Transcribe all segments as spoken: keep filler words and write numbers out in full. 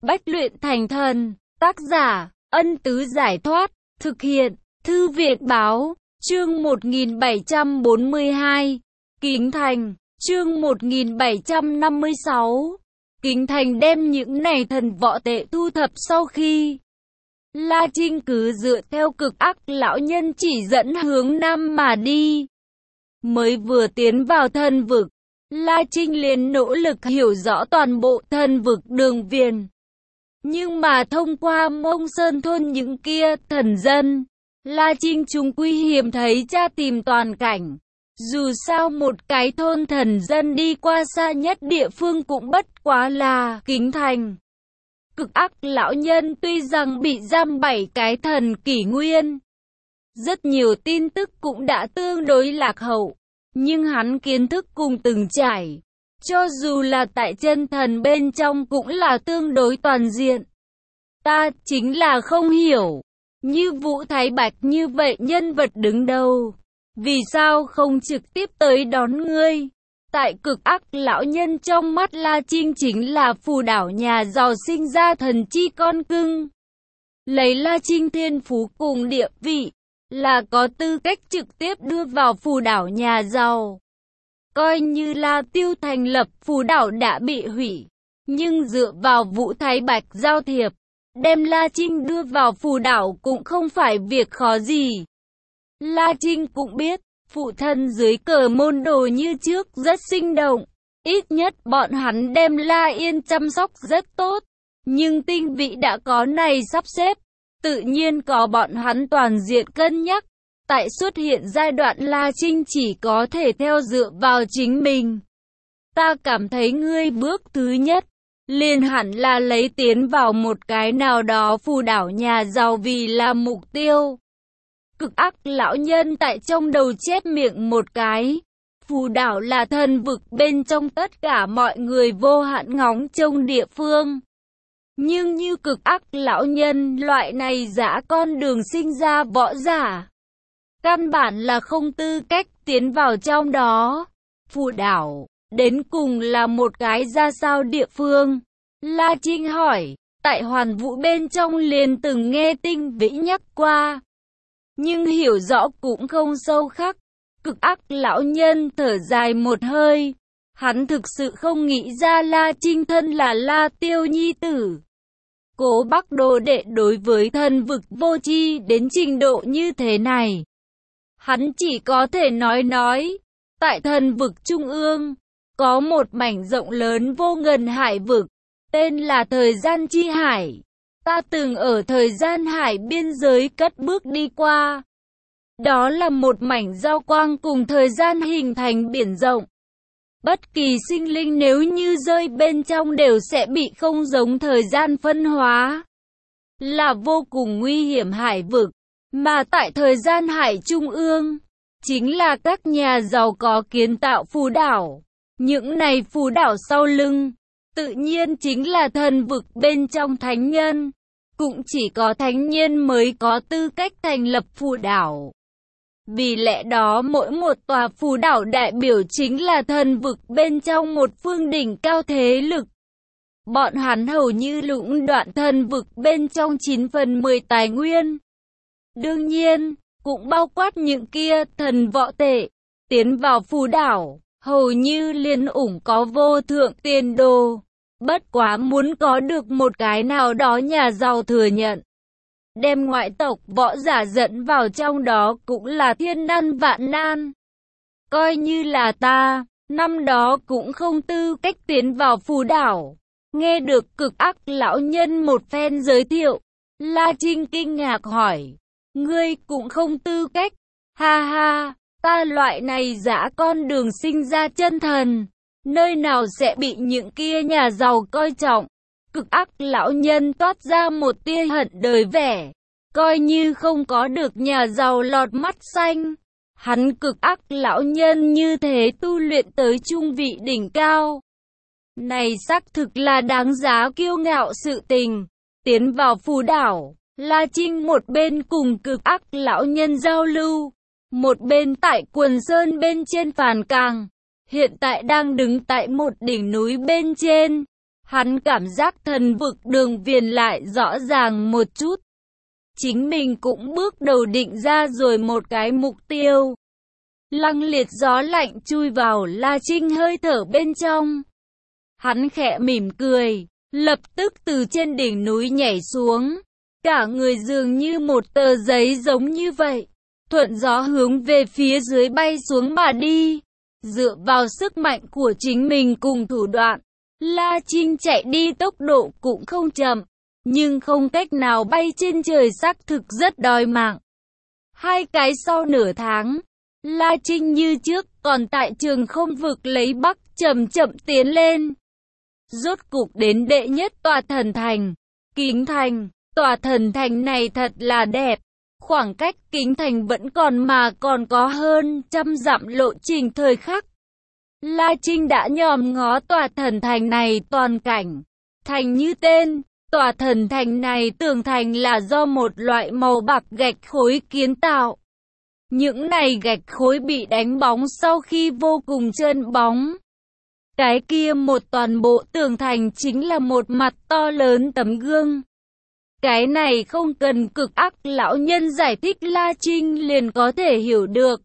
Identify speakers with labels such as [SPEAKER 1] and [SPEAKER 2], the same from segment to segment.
[SPEAKER 1] Bách luyện thành thần. Tác giả, Ân Tứ Giải Thoát. Thực hiện, Thư Viện Báo. Chương một nghìn bảy trăm bốn mươi hai. Kính Thành. Chương một nghìn bảy trăm năm mươi sáu. Kính Thành đem những này thần võ tệ thu thập sau khi La Trinh cứ dựa theo cực ác lão nhân chỉ dẫn hướng nam mà đi. Mới vừa tiến vào thần vực, La Trinh liền nỗ lực hiểu rõ toàn bộ thần vực đường viền. Nhưng mà thông qua Mông Sơn thôn những kia thần dân, La Trinh chúng quy hiếm thấy tra tìm toàn cảnh. Dù sao một cái thôn thần dân đi qua xa nhất địa phương cũng bất quá là Kính Thành. Cực ác lão nhân tuy rằng bị giam bảy cái thần kỷ nguyên, rất nhiều tin tức cũng đã tương đối lạc hậu, nhưng hắn kiến thức cùng từng trải, cho dù là tại chân thần bên trong cũng là tương đối toàn diện. Ta chính là không hiểu, như Vũ Thái Bạch như vậy nhân vật đứng đầu, vì sao không trực tiếp tới đón ngươi? Tại cực ác lão nhân trong mắt La Trinh chính là phù đảo nhà giàu sinh ra thần chi con cưng. Lấy La Trinh thiên phú cùng địa vị, là có tư cách trực tiếp đưa vào phù đảo nhà giàu. Coi như La Tiêu thành lập phù đảo đã bị hủy, nhưng dựa vào Vũ Thái Bạch giao thiệp, đem La Trinh đưa vào phù đảo cũng không phải việc khó gì. La Trinh cũng biết, phụ thân dưới cờ môn đồ như trước rất sinh động, ít nhất bọn hắn đem La Yên chăm sóc rất tốt, nhưng tinh vị đã có này sắp xếp, tự nhiên có bọn hắn toàn diện cân nhắc. Tại xuất hiện giai đoạn La Trinh chỉ có thể theo dựa vào chính mình. Ta cảm thấy ngươi bước thứ nhất, liền hẳn là lấy tiến vào một cái nào đó phù đảo nhà giàu vì là mục tiêu. Cực ác lão nhân tại trong đầu chép miệng một cái. Phù đảo là thần vực bên trong tất cả mọi người vô hạn ngóng trông địa phương. Nhưng như cực ác lão nhân loại này dã con đường sinh ra võ giả, căn bản là không tư cách tiến vào trong đó. Phù đảo, đến cùng là một cái ra sao địa phương? La Trinh hỏi, tại Hoàn Vũ bên trong liền từng nghe Tinh Vĩ nhắc qua, nhưng hiểu rõ cũng không sâu khắc. Cực ác lão nhân thở dài một hơi, hắn thực sự không nghĩ ra La Trinh thân là La Tiêu nhi tử. Cố Bắc đồ đệ đối với thần vực vô tri đến trình độ như thế này. Hắn chỉ có thể nói nói, tại thần vực trung ương, có một mảnh rộng lớn vô ngần hải vực, tên là Thời Gian Chi Hải. Ta từng ở Thời Gian Hải biên giới cất bước đi qua. Đó là một mảnh giao quang cùng thời gian hình thành biển rộng. Bất kỳ sinh linh nếu như rơi bên trong đều sẽ bị không giống thời gian phân hóa. Là vô cùng nguy hiểm hải vực. Mà tại Thời Gian Hải trung ương, chính là các nhà giàu có kiến tạo phù đảo. Những này phù đảo sau lưng, tự nhiên chính là thần vực bên trong thánh nhân. Cũng chỉ có thánh nhân mới có tư cách thành lập phù đảo. Vì lẽ đó mỗi một tòa phù đảo đại biểu chính là thần vực bên trong một phương đỉnh cao thế lực. Bọn hắn hầu như lũng đoạn thần vực bên trong chín phần mười tài nguyên. Đương nhiên, cũng bao quát những kia thần võ tệ, tiến vào phù đảo, hầu như liền ủng có vô thượng tiền đồ. Bất quá muốn có được một cái nào đó nhà giàu thừa nhận, đem ngoại tộc võ giả dẫn vào trong đó cũng là thiên nan vạn nan. Coi như là ta, năm đó cũng không tư cách tiến vào phù đảo. Nghe được cực ác lão nhân một phen giới thiệu, La Trinh kinh ngạc hỏi, ngươi cũng không tư cách? Ha ha, ta loại này dã con đường sinh ra chân thần, nơi nào sẽ bị những kia nhà giàu coi trọng? Cực ác lão nhân toát ra một tia hận đời vẻ, coi như không có được nhà giàu lọt mắt xanh. Hắn cực ác lão nhân như thế tu luyện tới trung vị đỉnh cao. Này xác thực là đáng giá kiêu ngạo sự tình. Tiến vào phù đảo, La Trinh một bên cùng cực ác lão nhân giao lưu, một bên tại quần sơn bên trên phàn càng. Hiện tại đang đứng tại một đỉnh núi bên trên. Hắn cảm giác thần vực đường viền lại rõ ràng một chút. Chính mình cũng bước đầu định ra rồi một cái mục tiêu. Lăng liệt gió lạnh chui vào La Trinh hơi thở bên trong. Hắn khẽ mỉm cười, lập tức từ trên đỉnh núi nhảy xuống. Cả người dường như một tờ giấy giống như vậy. Thuận gió hướng về phía dưới bay xuống mà đi. Dựa vào sức mạnh của chính mình cùng thủ đoạn, La Trinh chạy đi tốc độ cũng không chậm, nhưng không cách nào bay trên trời, xác thực rất đòi mạng. Hai cái sau nửa tháng, La Trinh như trước còn tại trường không vực lấy Bắc chậm chậm tiến lên. Rốt cục đến đệ nhất tòa thần thành, Kính Thành. Tòa thần thành này thật là đẹp. Khoảng cách Kính Thành vẫn còn mà còn có hơn trăm dặm lộ trình thời khắc. La Trinh đã nhòm ngó tòa thần thành này toàn cảnh. Thành như tên, tòa thần thành này tường thành là do một loại màu bạc gạch khối kiến tạo. Những này gạch khối bị đánh bóng sau khi vô cùng trơn bóng. Cái kia một toàn bộ tường thành chính là một mặt to lớn tấm gương. Cái này không cần Cực Ác lão nhân giải thích La Trinh liền có thể hiểu được.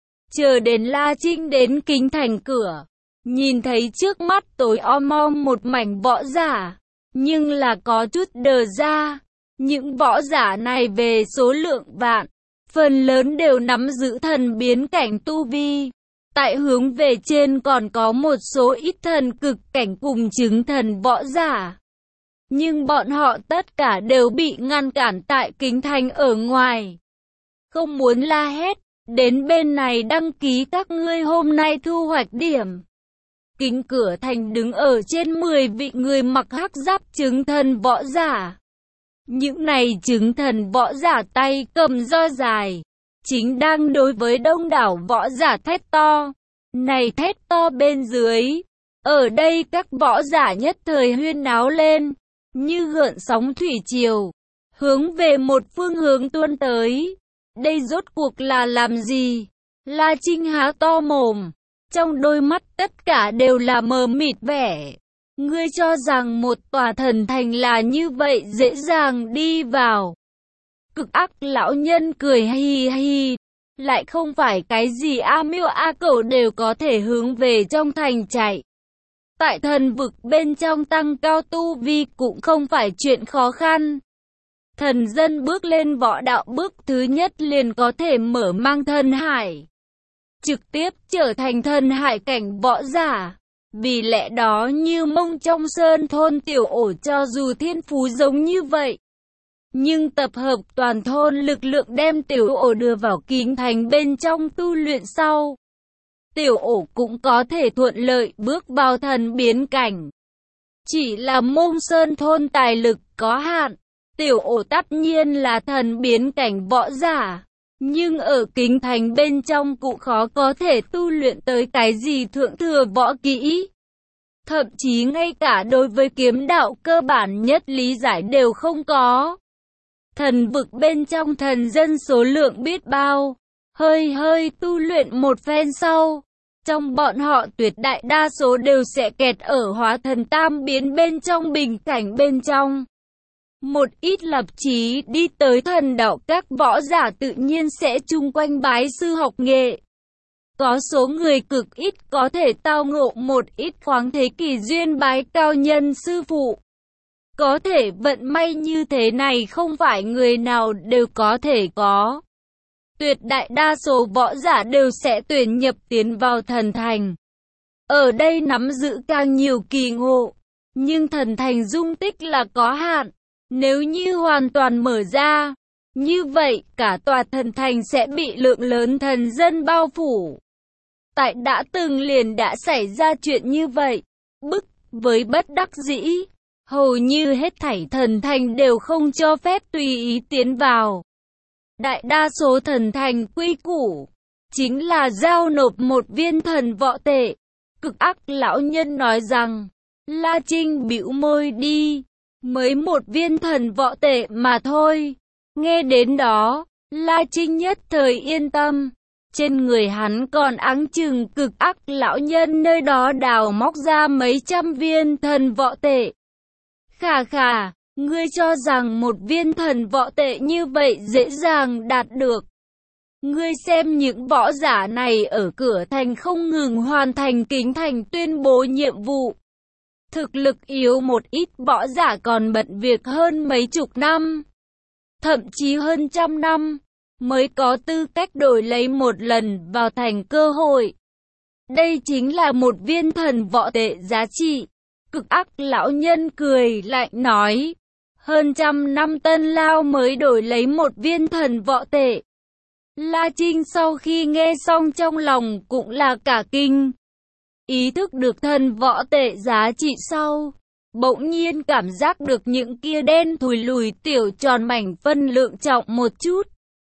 [SPEAKER 1] Chờ đến La Trinh đến Kính Thành cửa, nhìn thấy trước mắt tối om om một mảnh võ giả, nhưng là có chút đờ ra. Những võ giả này về số lượng vạn, phần lớn đều nắm giữ thần biến cảnh tu vi. Tại hướng về trên còn có một số ít thần cực cảnh cùng chứng thần võ giả. Nhưng bọn họ tất cả đều bị ngăn cản tại Kính Thành ở ngoài. Không muốn la hét, đến bên này đăng ký các ngươi hôm nay thu hoạch điểm. Kính cửa thành đứng ở trên mười vị người mặc hắc giáp chứng thần võ giả. Những này chứng thần võ giả tay cầm roi dài, chính đang đối với đông đảo võ giả thét to. Này thét to bên dưới, ở đây các võ giả nhất thời huyên náo lên, như gợn sóng thủy triều, hướng về một phương hướng tuôn tới. Đây rốt cuộc là làm gì? La Trinh há to mồm, trong đôi mắt tất cả đều là mờ mịt vẻ. Ngươi cho rằng một tòa thần thành là như vậy dễ dàng đi vào? Cực Ác lão nhân cười hi hi, lại không phải cái gì A Miêu A Cẩu đều có thể hướng về trong thành chạy. Tại thần vực bên trong tăng cao tu vi cũng không phải chuyện khó khăn. Thần dân bước lên võ đạo bước thứ nhất liền có thể mở mang thần hải, trực tiếp trở thành thần hải cảnh võ giả. Vì lẽ đó như Mông trong sơn thôn tiểu ổ cho dù thiên phú giống như vậy, nhưng tập hợp toàn thôn lực lượng đem tiểu ổ đưa vào Kính Thành bên trong tu luyện sau, tiểu ổ cũng có thể thuận lợi bước vào thần biến cảnh. Chỉ là Mông sơn thôn tài lực có hạn, tiểu ổ tất nhiên là thần biến cảnh võ giả, nhưng ở Kính Thành bên trong cũng khó có thể tu luyện tới cái gì thượng thừa võ kỹ. Thậm chí ngay cả đối với kiếm đạo cơ bản nhất lý giải đều không có. Thần vực bên trong thần dân số lượng biết bao, hơi hơi tu luyện một phen sau, trong bọn họ tuyệt đại đa số đều sẽ kẹt ở hóa thần tam biến bên trong bình cảnh bên trong. Một ít lập chí đi tới thần đạo các võ giả tự nhiên sẽ chung quanh bái sư học nghệ. Có số người cực ít có thể tao ngộ một ít khoáng thế kỷ duyên bái cao nhân sư phụ. Có thể vận may như thế này không phải người nào đều có thể có. Tuyệt đại đa số võ giả đều sẽ tuyển nhập tiến vào thần thành. Ở đây nắm giữ càng nhiều kỳ ngộ, nhưng thần thành dung tích là có hạn. Nếu như hoàn toàn mở ra, như vậy cả tòa thần thành sẽ bị lượng lớn thần dân bao phủ. Tại đã từng liền đã xảy ra chuyện như vậy, bức với bất đắc dĩ, hầu như hết thảy thần thành đều không cho phép tùy ý tiến vào. Đại đa số thần thành quy củ, chính là giao nộp một viên thần võ tệ. Cực Ác lão nhân nói rằng, La Trinh bĩu môi đi, mới một viên thần võ tệ mà thôi. Nghe đến đó, La Trinh nhất thời yên tâm. Trên người hắn còn áng chừng cực ác lão nhân nơi đó đào móc ra mấy trăm viên thần võ tệ. Khà khà, ngươi cho rằng một viên thần võ tệ như vậy dễ dàng đạt được. Ngươi xem những võ giả này ở cửa thành không ngừng hoàn thành kính thành tuyên bố nhiệm vụ. Thực lực yếu một ít võ giả còn bận việc hơn mấy chục năm, thậm chí hơn trăm năm, mới có tư cách đổi lấy một lần vào thành cơ hội. Đây chính là một viên thần võ tệ giá trị. Cực ác lão nhân cười lạnh nói, hơn trăm năm tân lao mới đổi lấy một viên thần võ tệ. La Trinh sau khi nghe xong trong lòng cũng là cả kinh. Ý thức được thần võ tệ giá trị sau, bỗng nhiên cảm giác được những kia đen thùi lùi tiểu tròn mảnh phân lượng trọng một chút.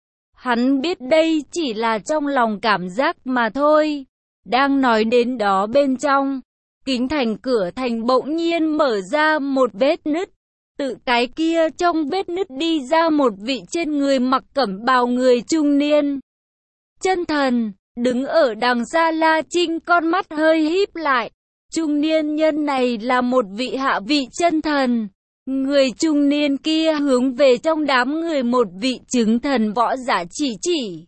[SPEAKER 1] Hắn biết đây chỉ là trong lòng cảm giác mà thôi. Đang nói đến đó bên trong, kính thành cửa thành bỗng nhiên mở ra một vết nứt. Tự cái kia trong vết nứt đi ra một vị trên người mặc cẩm bào người trung niên. Chân thần, đứng ở đằng xa La Trinh con mắt hơi híp lại. Trung niên nhân này là một vị hạ vị chân thần. Người trung niên kia hướng về trong đám người một vị chứng thần võ giả chỉ chỉ.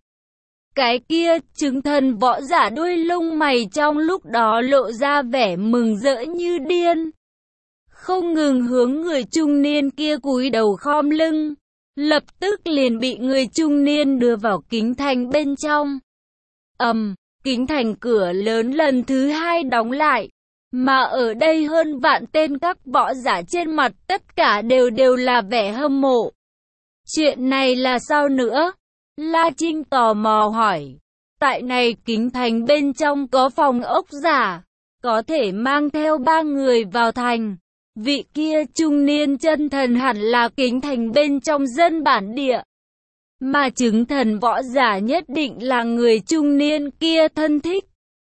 [SPEAKER 1] Cái kia chứng thần võ giả đuôi lông mày trong lúc đó lộ ra vẻ mừng rỡ như điên. Không ngừng hướng người trung niên kia cúi đầu khom lưng. Lập tức liền bị người trung niên đưa vào kính thành bên trong. Ầm, um, kính thành cửa lớn lần thứ hai đóng lại. Mà ở đây hơn vạn tên các võ giả trên mặt tất cả đều đều là vẻ hâm mộ. Chuyện này là sao nữa? La Trinh tò mò hỏi. Tại này kính thành bên trong có phòng ốc giả, có thể mang theo ba người vào thành. Vị kia trung niên chân thần hẳn là kính thành bên trong dân bản địa. Mà chứng thần võ giả nhất định là người trung niên kia thân thích.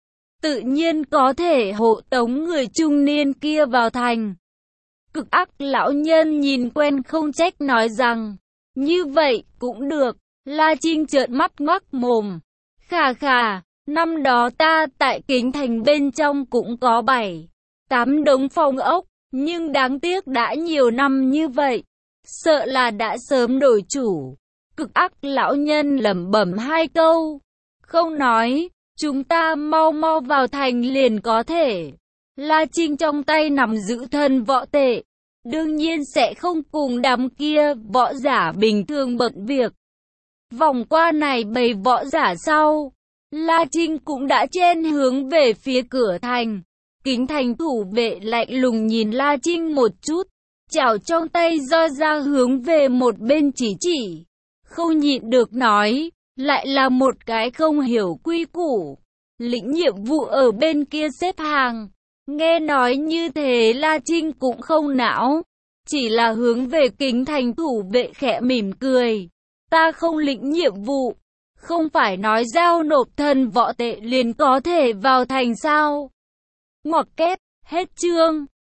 [SPEAKER 1] Tự nhiên có thể hộ tống người trung niên kia vào thành. Cực ác lão nhân nhìn quen không trách nói rằng, như vậy cũng được. La Trinh trợn mắt ngoác mồm. Khà khà, năm đó ta tại kính thành bên trong cũng có bảy, tám đống phòng ốc, nhưng đáng tiếc đã nhiều năm như vậy, sợ là đã sớm đổi chủ. Cực ác lão nhân lẩm bẩm hai câu, không nói. Chúng ta mau mau vào thành liền có thể. La Trinh trong tay nắm giữ thần võ tệ, đương nhiên sẽ không cùng đám kia võ giả bình thường bận việc. Vòng qua này bầy võ giả sau, La Trinh cũng đã chen hướng về phía cửa thành. Kính thành thủ vệ lạnh lùng nhìn La Trinh một chút, chảo trong tay do ra hướng về một bên chỉ chỉ. Không nhịn được nói, lại là một cái không hiểu quy củ. Lĩnh nhiệm vụ ở bên kia xếp hàng. Nghe nói như thế La Trinh cũng không não, chỉ là hướng về kính thành thủ vệ khẽ mỉm cười. Ta không lĩnh nhiệm vụ, không phải nói giao nộp thần võ tệ liền có thể vào thành sao? Ngoặc kép, hết chương.